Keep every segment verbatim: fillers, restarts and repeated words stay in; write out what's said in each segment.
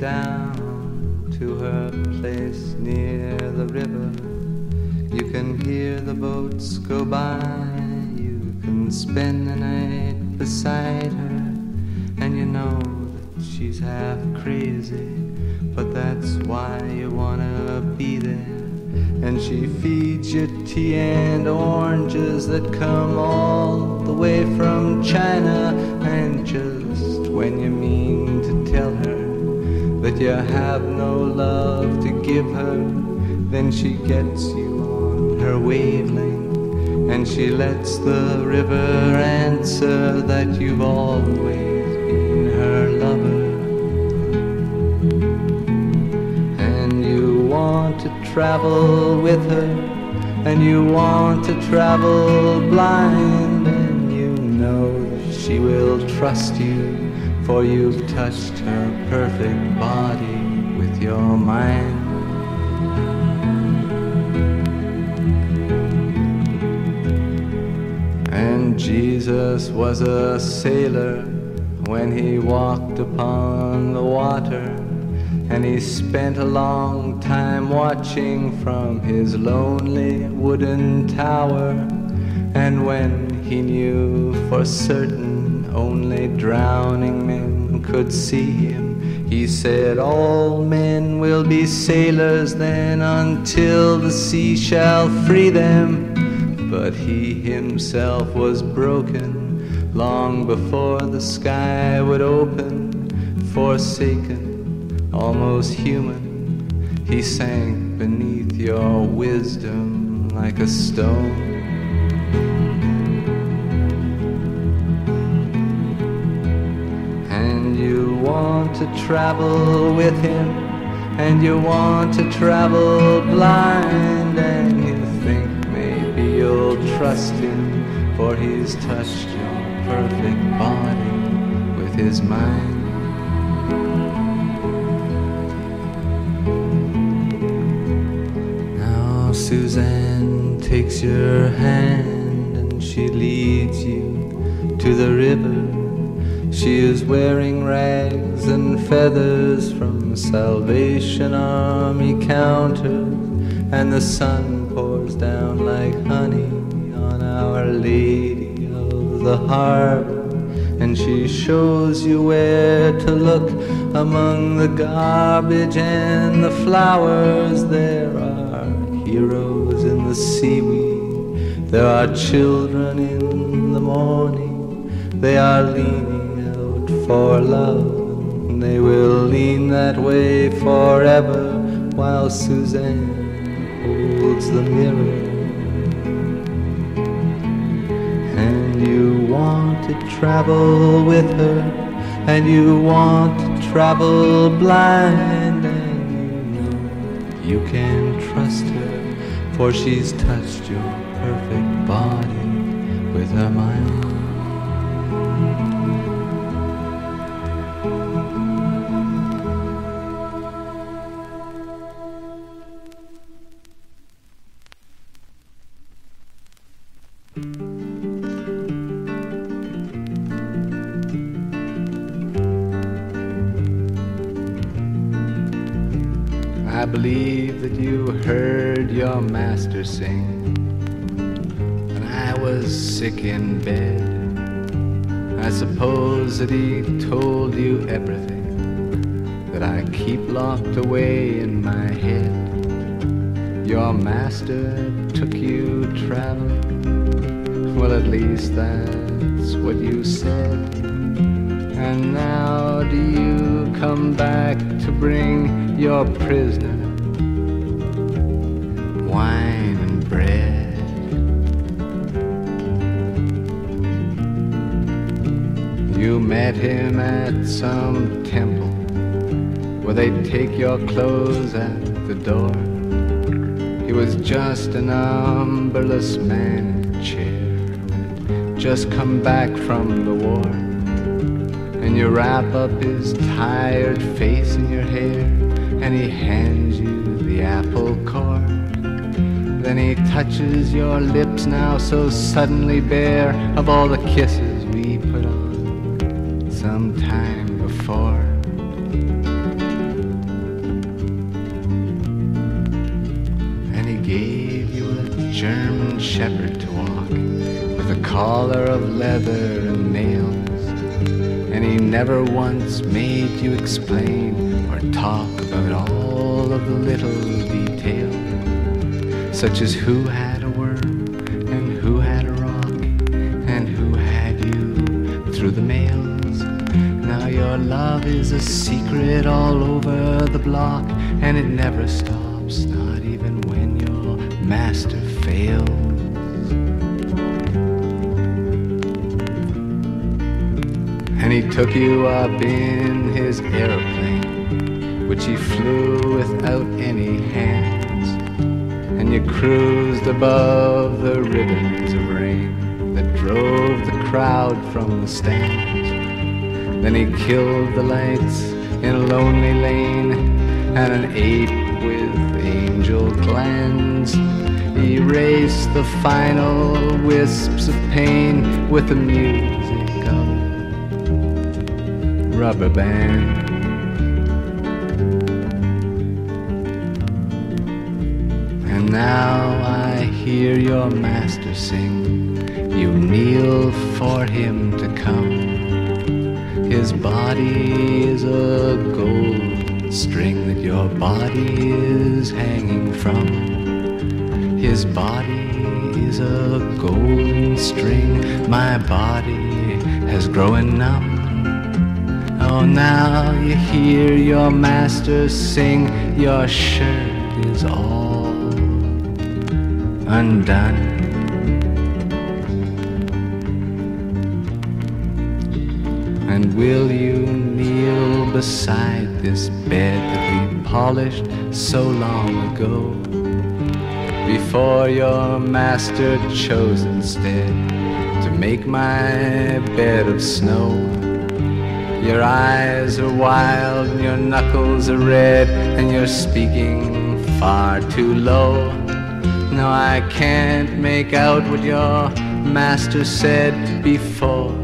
down to her place near the river. You can hear the boats go by, you can spend the night beside her, and you know that she's half crazy, but that's why you wanna be there. And she feeds you tea and oranges that come all the way from China, and just when you mean to tell her that you have no love to give her, then she gets you on her wavelength, and she lets the river answer that you've always been her lover. And you want to travel with her, and you want to travel blind, and you know that she will trust you, for you've touched her perfect body with your mind. And Jesus was a sailor when he walked upon the water, and he spent a long time watching from his lonely wooden tower. And when he knew for certain only drowning men could see him, he said, all men will be sailors then until the sea shall free them. But he himself was broken long before the sky would open. Forsaken, almost human, he sank beneath your wisdom like a stone. And you want to travel with him, and you want to travel blind, and you think maybe you'll trust him, for he's touched your perfect body with his mind. Now Suzanne takes your hand and she leads you to the river. She is wearing rags and feathers from Salvation Army counters, and the sun pours down like honey on Our Lady of the Harbor. And she shows you where to look among the garbage and the flowers. There are heroes in the seaweed, there are children in the morning. They are leaning out for love, and they will lean that way forever, while Suzanne holds the mirror. And you want to travel with her, and you want to travel blind, and you know you can trust her, for she's touched your perfect body with her mind. I believe that you heard your master sing when I was sick in bed. I suppose that he told you everything that I keep locked away in my head. Your master took you traveling, well, at least that's what you said. And now do you come back to bring your prisoner wine and bread? You met him at some temple where they'd take your clothes at the door. He was just an umberless man in a chair, just come back from the war. And you wrap up his tired face in your hair, and he hands you the apple core. Then he touches your lips, now so suddenly bare of all the kisses we put on some time before. shepherd to walk with a collar of leather and nails, and he never once made you explain or talk about all of the little details, such as who had a worm and who had a rock and who had you through the mails. Now your love is a secret all over the block, and it never stops, not even when your master fails. And he took you up in his aeroplane, which he flew without any hands, and you cruised above the ribbons of rain that drove the crowd from the stands. Then he killed the lights in a lonely lane, and an ape with angel glands erased the final wisps of pain with the music of a rubber band. And now I hear your master sing, you kneel for him to come. His body is a gold string that your body is hanging from. His body is a golden string, my body has grown numb. Oh, now you hear your master sing, your shirt is all undone. And will you kneel beside this bed that we polished so long ago, before your master chose instead to make my bed of snow? Your eyes are wild and your knuckles are red, and you're speaking far too low. No, I can't make out what your master said before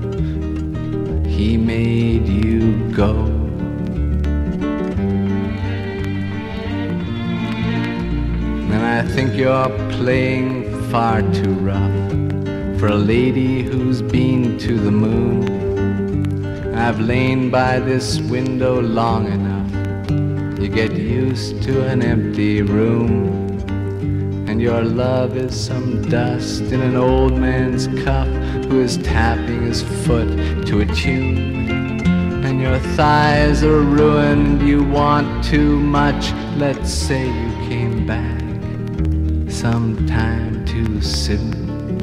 he made you go. And I think you're playing far too rough for a lady who's been to the moon. I've lain by this window long enough. You get used to an empty room, and your love is some dust in an old man's cup who is tapping his foot to a tune. And your thighs are ruined, you want too much. Let's say you came back sometime too soon.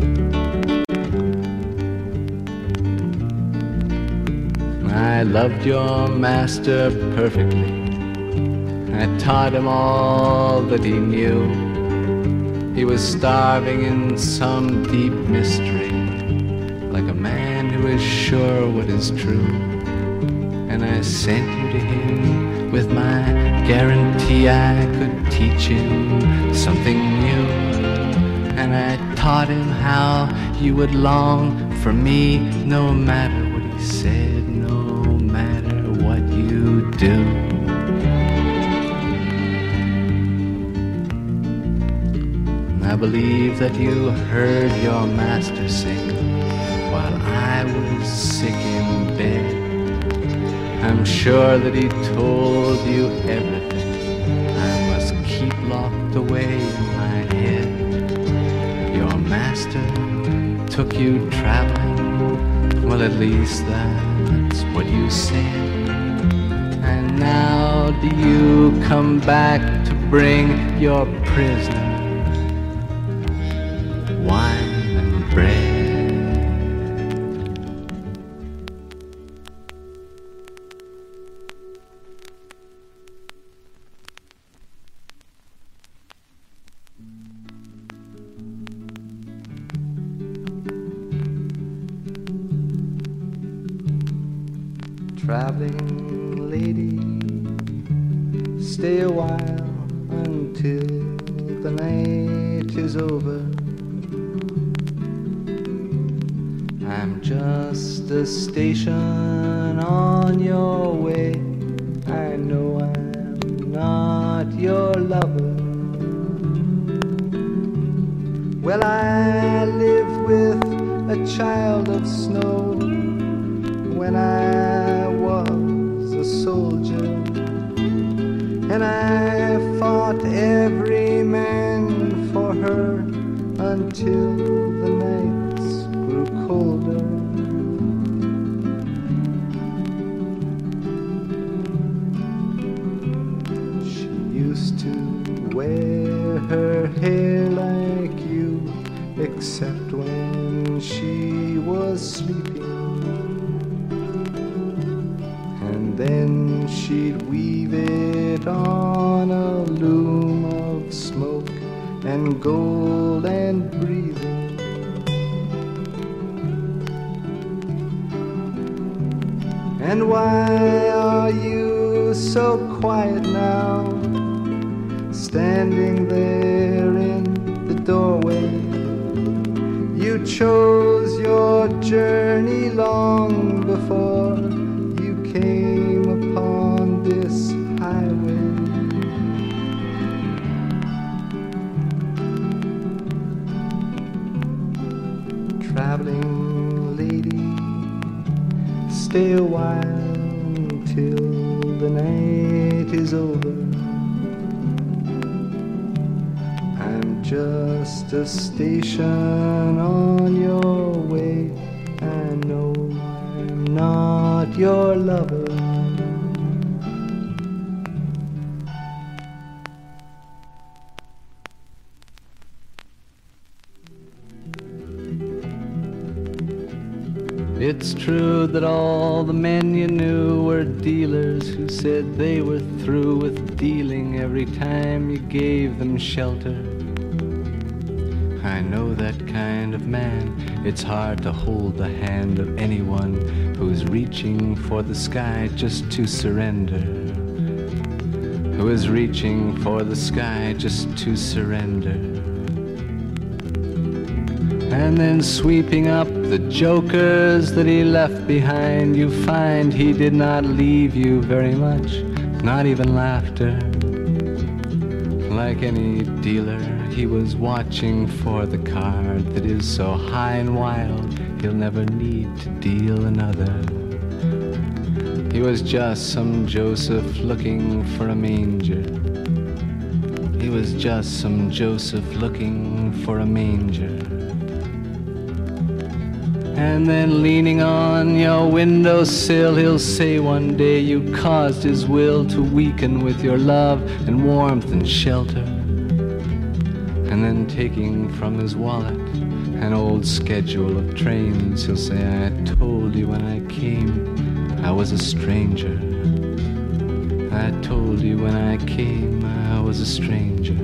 I loved your master perfectly. I taught him all that he knew. He was starving in some deep mystery, like a man who is sure what is true. And I sent you to him with my guarantee I could teach him something new. And I taught him how you would long for me, no matter what he said, no matter what you do. I believe that you heard your master sing while I was sick in bed. I'm sure that he told you everything I must keep locked away in my head. Your master took you traveling, well, at least that's what you said. And now do you come back to bring your prisoner wine and bread? Traveling lady, stay a while until the night is over. I'm just a station on your way. I know I'm not your lover. Well, I lived with a child of snow when I was a soldier, and I fought every man for her until the nights grew colder. She used to wear her hair like you, except when she was sleeping, and then she'd weave it on a loom of smoke and gold and breathing. And why are you so quiet now, standing there in the doorway? You chose your journey long before you came upon this highway. Traveling lady, stay a while till the night is over. I'm just a station on your way. I know I'm not your lover. It's true that all the men you knew were dealers who said they were through with dealing every time you gave them shelter. I know that kind of man. It's hard to hold the hand of anyone who's reaching for the sky just to surrender. Who is reaching for the sky just to surrender. And then sweeping up the jokers that he left behind, you find he did not leave you very much, not even laughter. Like any dealer, he was watching for the card that is so high and wild he'll never need to deal another. He was just some Joseph looking for a manger. He was just some Joseph looking for a manger. And then leaning on your windowsill, he'll say one day you caused his will to weaken with your love and warmth and shelter. And then taking from his wallet an old schedule of trains, he'll say, I told you when I came I was a stranger. I told you when I came I was a stranger.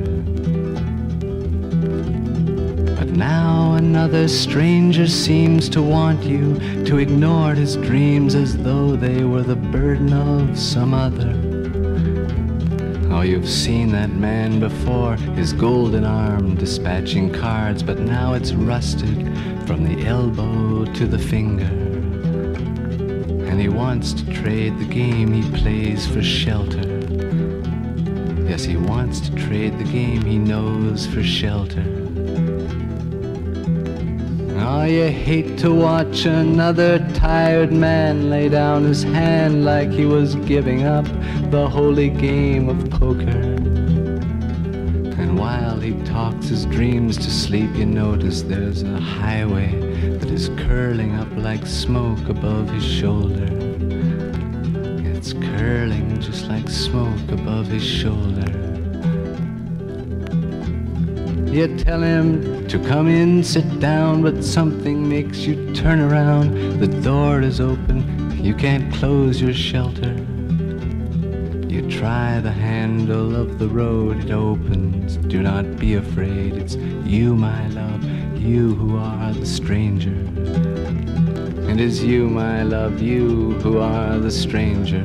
But now another stranger seems to want you to ignore his dreams as though they were the burden of some other. Oh, you've seen that man before, his golden arm dispatching cards, but now it's rusted from the elbow to the finger. And he wants to trade the game he plays for shelter. Yes, he wants to trade the game he knows for shelter. Oh, you hate to watch another tired man lay down his hand like he was giving up the holy game of poker. And while he talks his dreams to sleep, you notice there's a highway that is curling up like smoke above his shoulder. It's curling just like smoke above his shoulder. You tell him to come in, sit down, but something makes you turn around. The door is open, you can't close your shelter. You try the handle of the road, it opens. Do not be afraid, it's you, my love, you who are the stranger. It is you, my love, you who are the stranger.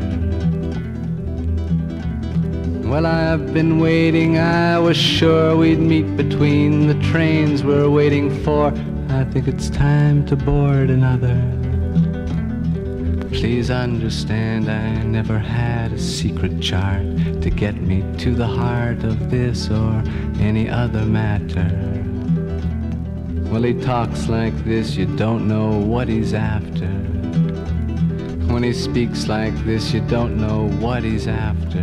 Well, I've been waiting, I was sure we'd meet between the trains we're waiting for. I think it's time to board another. Please understand, I never had a secret chart to get me to the heart of this or any other matter. Well, he talks like this, you don't know what he's after. When he speaks like this, you don't know what he's after.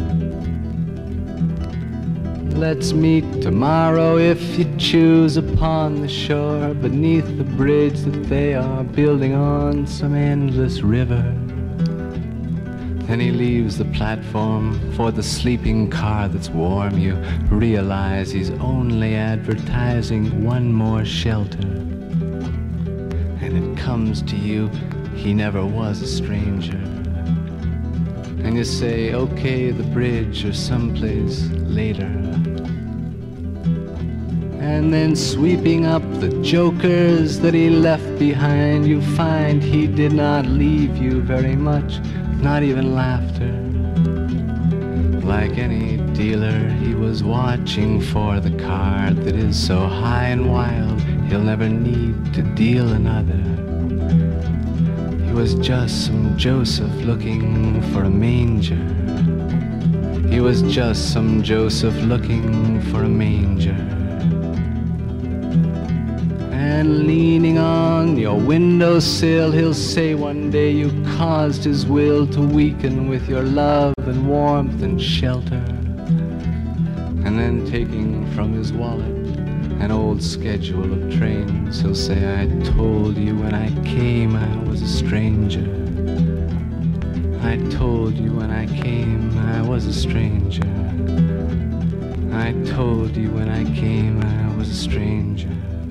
Let's meet tomorrow if you choose upon the shore, beneath the bridge that they are building on some endless river. Then he leaves the platform for the sleeping car that's warm. You realize he's only advertising one more shelter. And it comes to you, he never was a stranger. And you say, okay, the bridge or someplace later. And then sweeping up the jokers that he left behind, you find he did not leave you very much, not even laughter. Like any dealer, he was watching for the card that is so high and wild, he'll never need to deal another. He was just some Joseph looking for a manger. He was just some Joseph looking for a manger. And leaning on your windowsill, he'll say one day you caused his will to weaken with your love and warmth and shelter. And then taking from his wallet an old schedule of trains, he'll say, I told you when I came I was a stranger. I told you when I came I was a stranger. I told you when I came I was a stranger.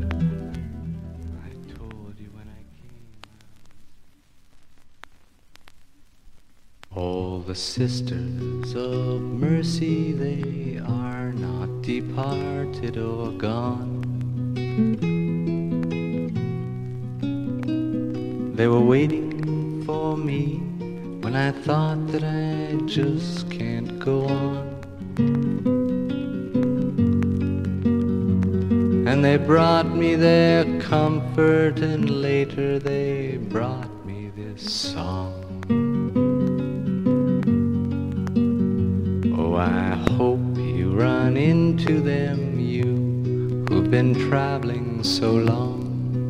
All the sisters of mercy, they are not departed or gone. They were waiting for me when I thought that I just can't go on. And they brought me their comfort, and later they brought me this song. Oh, I hope you run into them, you who've been traveling so long.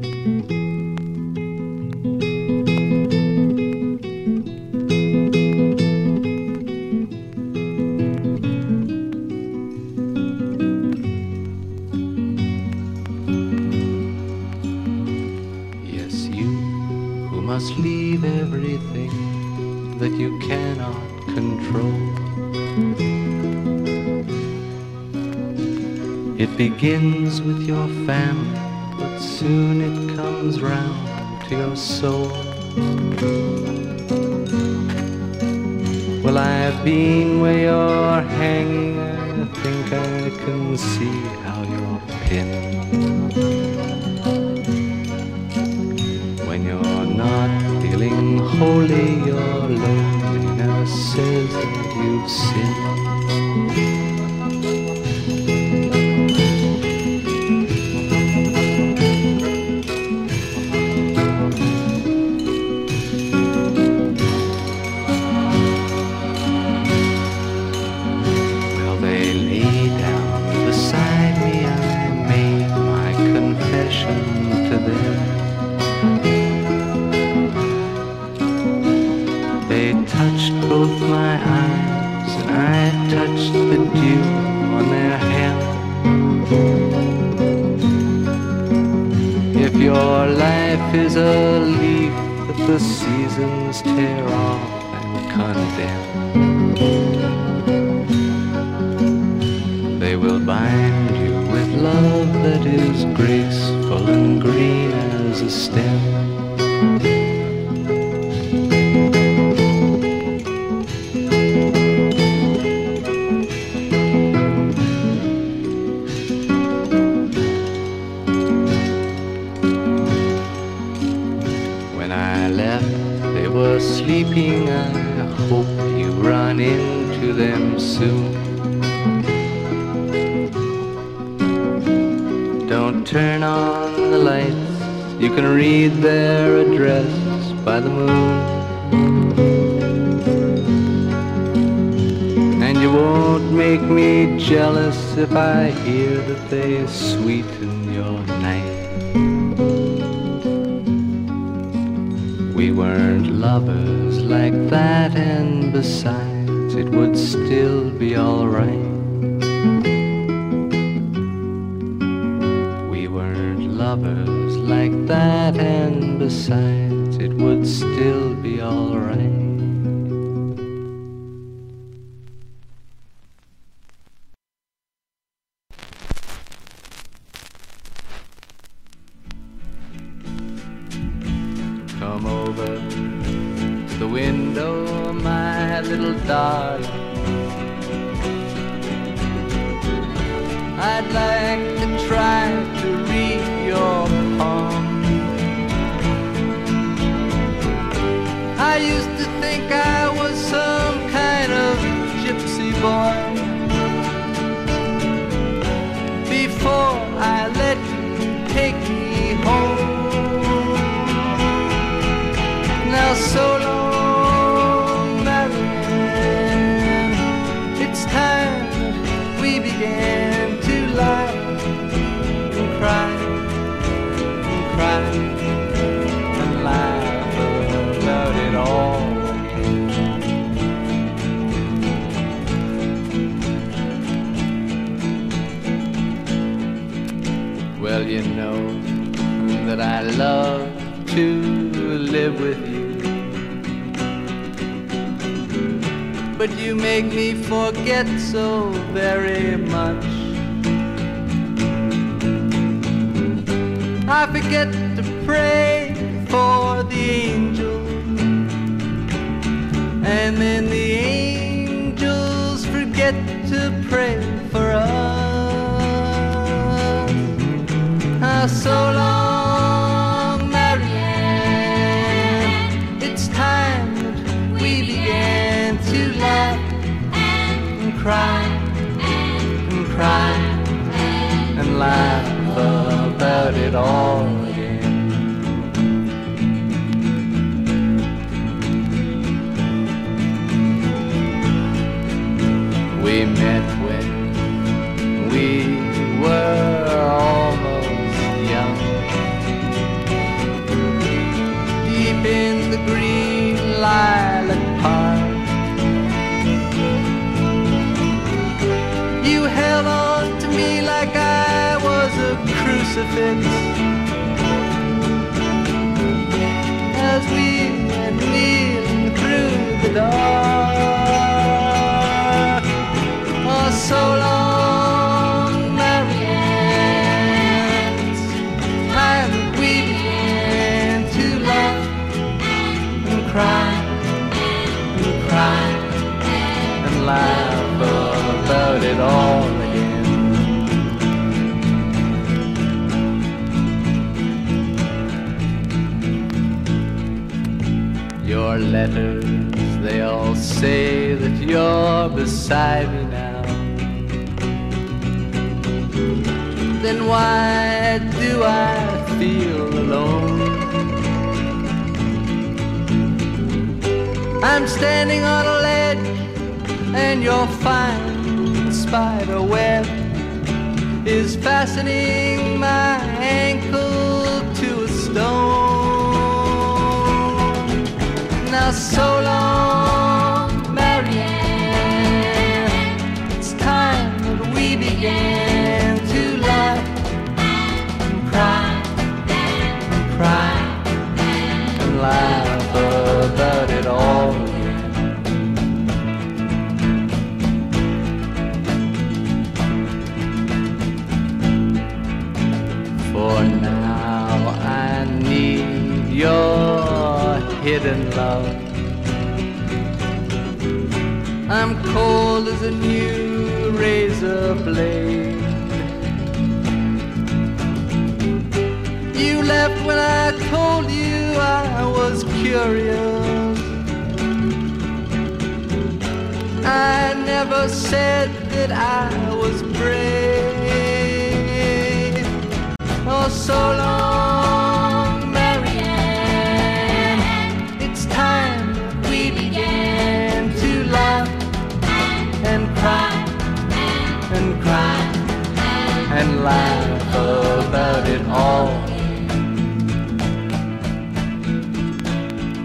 Yes, you who must leave everything that you cannot control. It begins with your family, but soon it comes round to your soul. Well, I've been where you're hanging, I think I can see how you're pinned. When you're not feeling holy, your loneliness says that you've sinned. Both my eyes, and I touched the dew on their hair. If your life is a leaf that the seasons tear off and condemn, they will bind you with love that is graceful and green as a stem. Sleeping, I hope you run into them soon. Don't turn on the lights, you can read their address by the moon. And you won't make me jealous if I hear that they sweeten your night. We weren't lovers like that, and besides, it would still be alright. We weren't lovers like that, and besides, it would still be alright. Come over to the window, my little darling. I'd like to try to read your palm. I used to think I was some kind of gypsy boy before I let you take me home. Now so long, Marianne, it's time that we began to laugh and cry and cry and laugh about it all again. Well, you know that I love to live with you, but you make me forget so very much. I forget to pray for the angels, and then the angels forget to pray for us. Ah, so long, Marianne, it's time that we began to laugh and cry and cry and laugh about it all again. We met when we were almost young, deep in the green lilac park. You held on to me like I was a crucifix as we went kneeling through the dark. Oh, so long, Marianne, it's time that we began to laugh and cry and cry and laugh about it all again. Your letters, they all say that you're beside me now. Then why do I feel alone? I'm standing on a ledge and your fine spider web is fastening my ankle to a stone. Now so long, Marianne, it's time that we began to laugh and cry and cry and laugh about it all again. For now I need your hidden love. I'm cold as a new razor blade. You left when I told you I was curious. I never said that I was brave. Oh, so long, Marianne, it's time that we began to laugh and cry and cry and laugh about it all.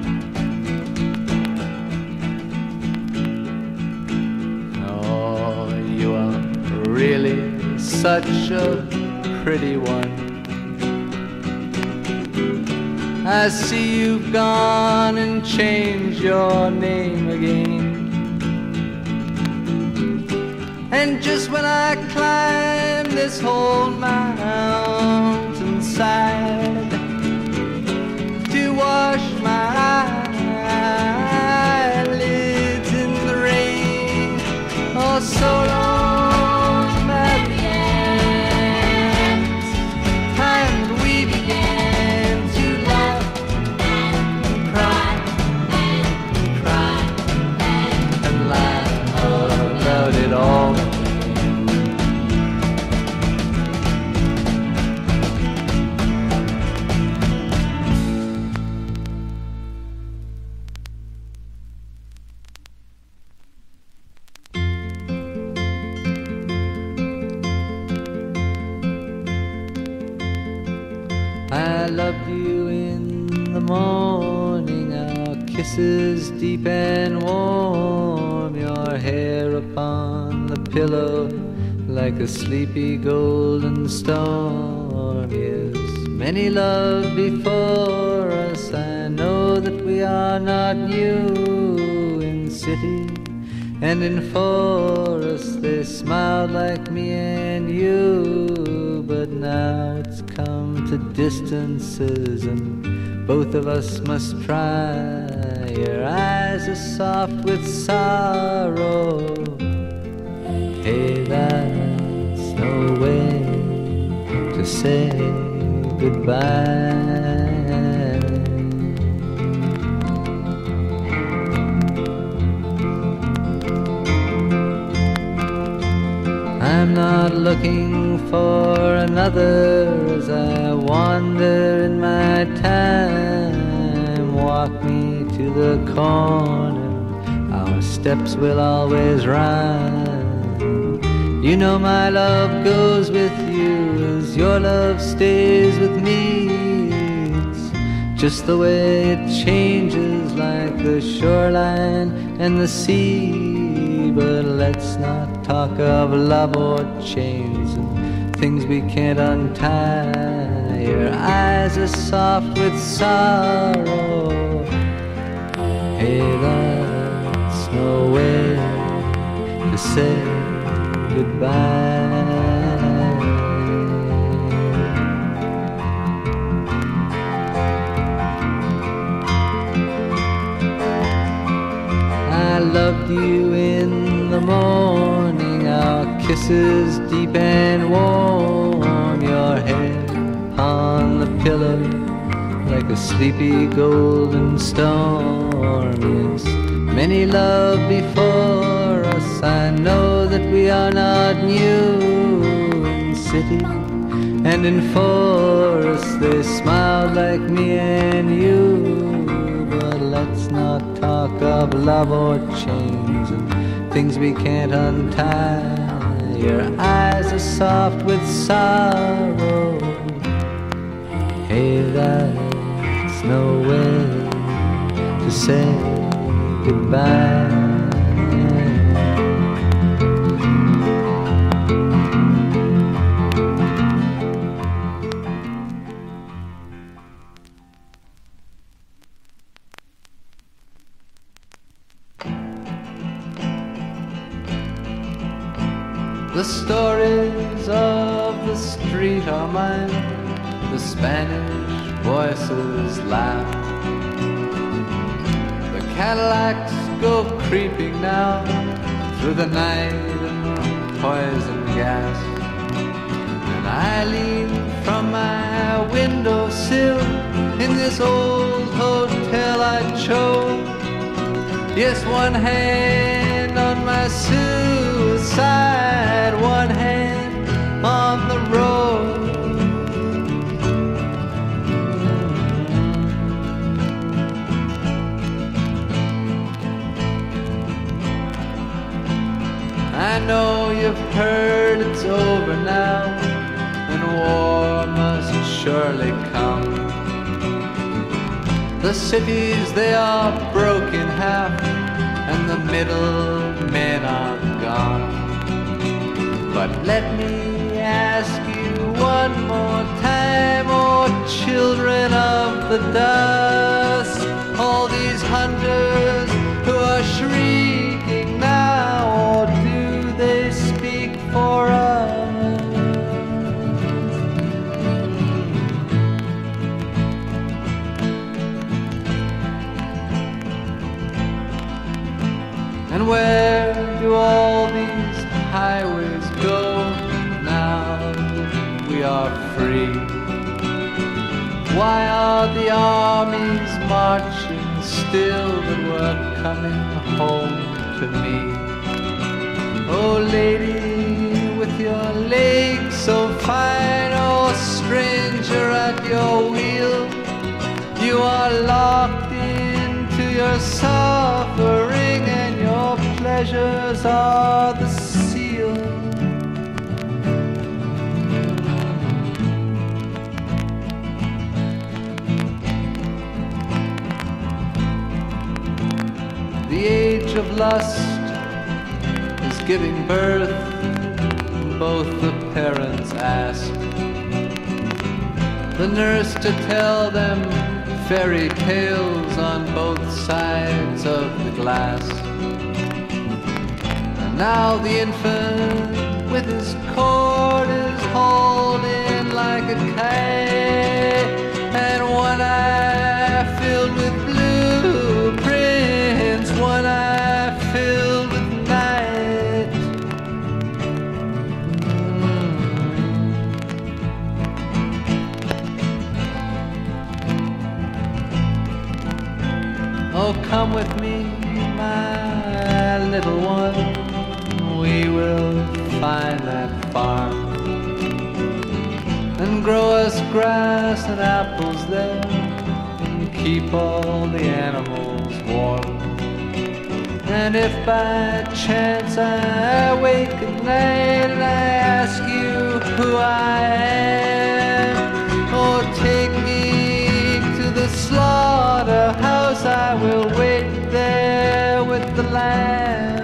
such a pretty one. I see you've gone and changed your name again. And just when I climb this whole mountainside to wash my eyelids in the rain, oh, so long, Marianne, and we began to laugh and cry and cry and laugh about it all. I loved you in the morning, our kisses deep and warm, your hair upon the pillow like a sleepy golden storm. Yes, many love before us, I know that we are not new. In city and in forest they smiled like me and you, but now it's come to distances and both of us must try. Your eyes are soft with sorrow. Hey, that's no way to say goodbye. I'm not looking for another as I wander in my time. Walk me to the corner, our steps will always rhyme. You know my love goes with you as your love stays with me. It's just the way it changes like the shoreline and the sea. But let's not talk of love or chains and things we can't untie. Your eyes are soft with sorrow. Hey, that's no way to say goodbye. I loved you in the morning, our kisses deep and warm, your head on the pillow like a sleepy golden storm. Yes, many love before us, I know that we are not new. In city and in forest they smiled like me and you, but let's not talk of love or chains and things we can't untie. Your eyes are soft with sorrow. Hey, that's no way to say goodbye. The stories of the street are mine, the Spanish voices laugh. The Cadillacs go creeping now through the night and poison gas. And I lean from my windowsill in this old hotel I chose. Yes, one hand on my suicide, one hand on the road. I know you've heard it's over now, and war must surely come. The cities, they are broken half, and the middle men are gone. But let me one more time, oh children of the dust, all these hundreds who are shrieking now, or do they speak for us? And where do all these highways go now we are free? Why are the armies marching still that were coming home to me? Oh lady with your legs so fine, oh stranger at your wheel, you are locked into your suffering and your pleasures are the seal. The age of lust is giving birth, both the parents ask the nurse to tell them fairy tales on both sides of the glass. And now the infant with his cord is hauled in like a kite, and one eye filled with blueprints, one eye filled with night. Mm. Oh, come with me, my little one, we will find that farm and grow us grass and apples there and keep all the animals warm. And if by chance I wake at night and I ask you who I am, oh take me to the slaughterhouse, I will wait there with the lamb.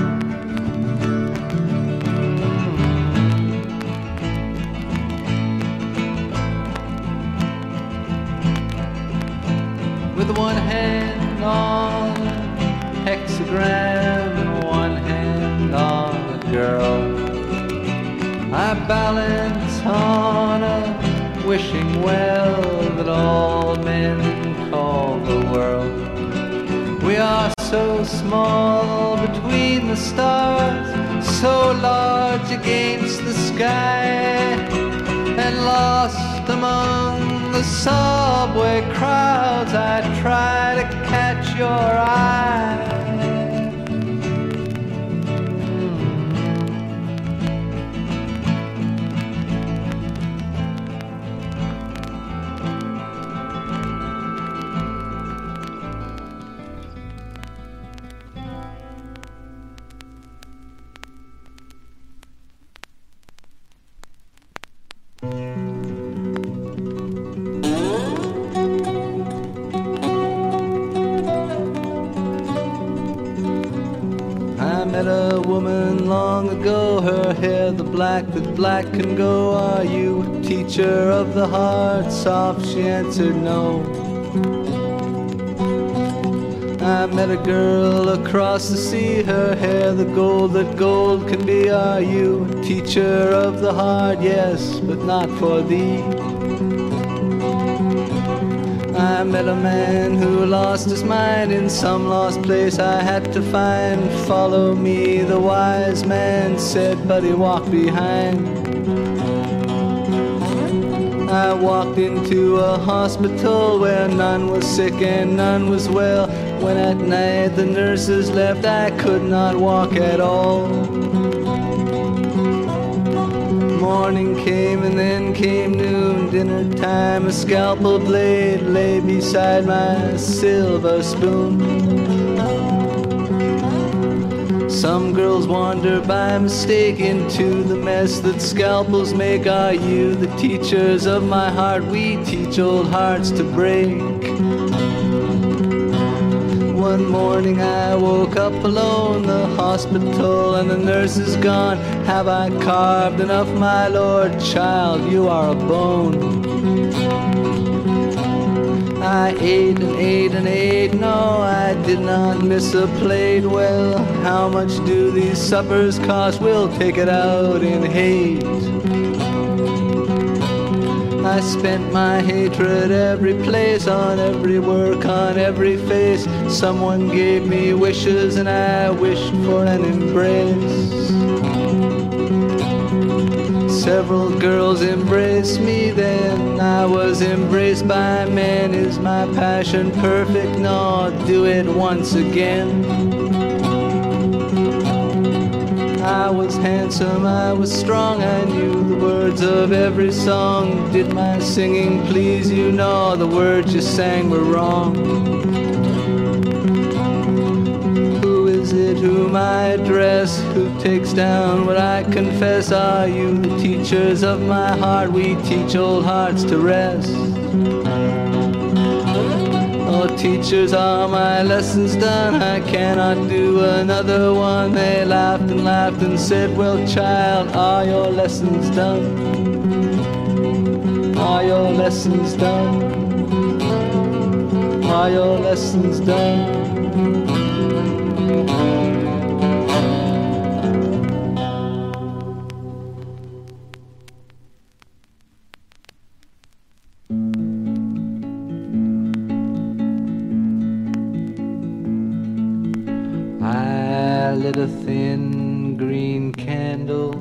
With one hand on a hexagram and one hand on a girl, I balance on a wishing well that all men call the world. We are so small between the stars, so large against the sky, and lost among the subway crowds, I try to catch your eye. I met a woman long ago, her hair the black that black can go. Are you a teacher of the heart? Soft she answered no. I met a girl across the sea, her hair the gold that gold can be. Are you a teacher of the heart? Yes, but not for thee. I met a man who lost his mind in some lost place I had to find. Follow me, the wise man said, but he walked behind. I walked into a hospital where none was sick and none was well. When at night the nurses left, I could not walk at all. Morning came and then came noon, dinner time. A scalpel blade lay beside my silver spoon. Some girls wander by mistake into the mess that scalpels make. Are you the teachers of my heart? We teach old hearts to break. One morning I woke up alone, the hospital hospital and the nurse is gone. Have I carved enough, my lord? Child, you are a bone. I ate and ate and ate, no, I did not miss a plate. Well, how much do these suppers cost? We'll take it out in hate. I spent my hatred every place, on every work, on every face. Someone gave me wishes and I wished for an embrace. Several girls embraced me, then I was embraced by men. Is my passion perfect? No, do it once again. I was handsome, I was strong, I knew the words of every song. Did my singing please you? No, the words you sang were wrong. Who is it whom I address? Who takes down what I confess? Are you the teachers of my heart? We teach old hearts to rest. Oh, teachers, are my lessons done? I cannot do another one. They laughed and laughed and said, well, child, are your lessons done? Are your lessons done? Are your lessons done? I lit a thin green candle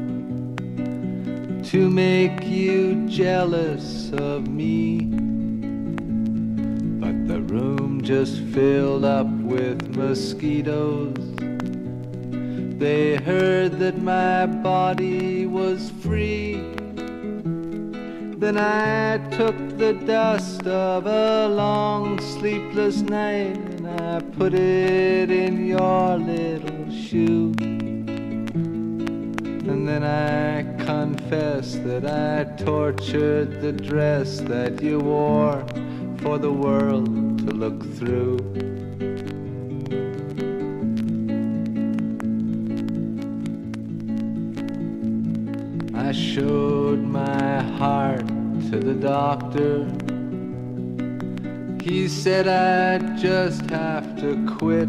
to make you jealous of me, but the room just filled up with mosquitoes. They heard that my body was free. Then I took the dust of a long sleepless night and I put it in your little shoe. And then I confess that I tortured the dress that you wore for the world to look through. I showed my heart to the doctor. He said I'd just have to quit.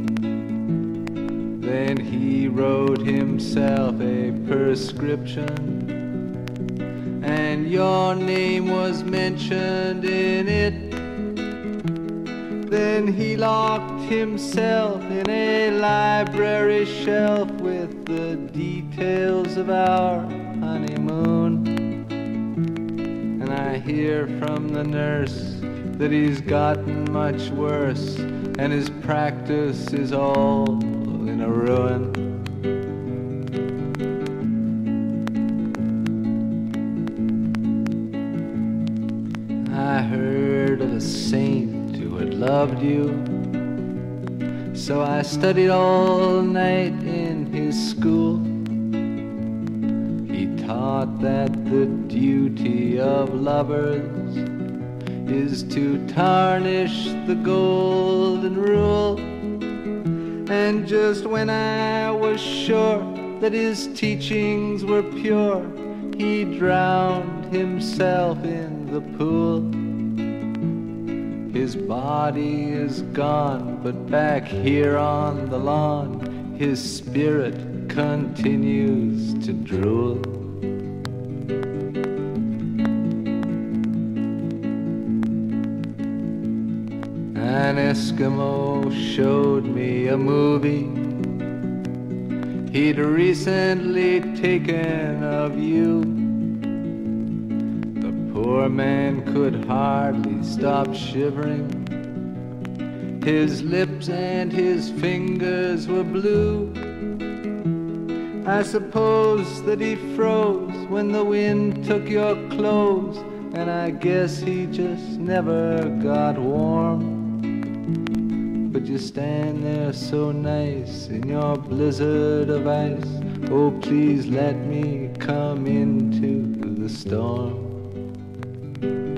Then he wrote himself a prescription, and your name was mentioned in it. Then he locked himself in a library shelf with the details of our honeymoon. And I hear from the nurse that he's gotten much worse, and his practice is all in a ruin. I heard of a saint who had loved you, so I studied all night in his school. He taught that the duty of lovers is to tarnish the golden rule. And just when I was sure that his teachings were pure, he drowned himself in the pool. His body is gone, but back here on the lawn, his spirit continues to drool. An Eskimo showed me a movie he'd recently taken of you. The poor man could hardly stop shivering. His lips and his fingers were blue. I suppose that he froze when the wind took your clothes, and I guess he just never got warm. But you stand there so nice in your blizzard of ice. Oh, please let me come into the storm.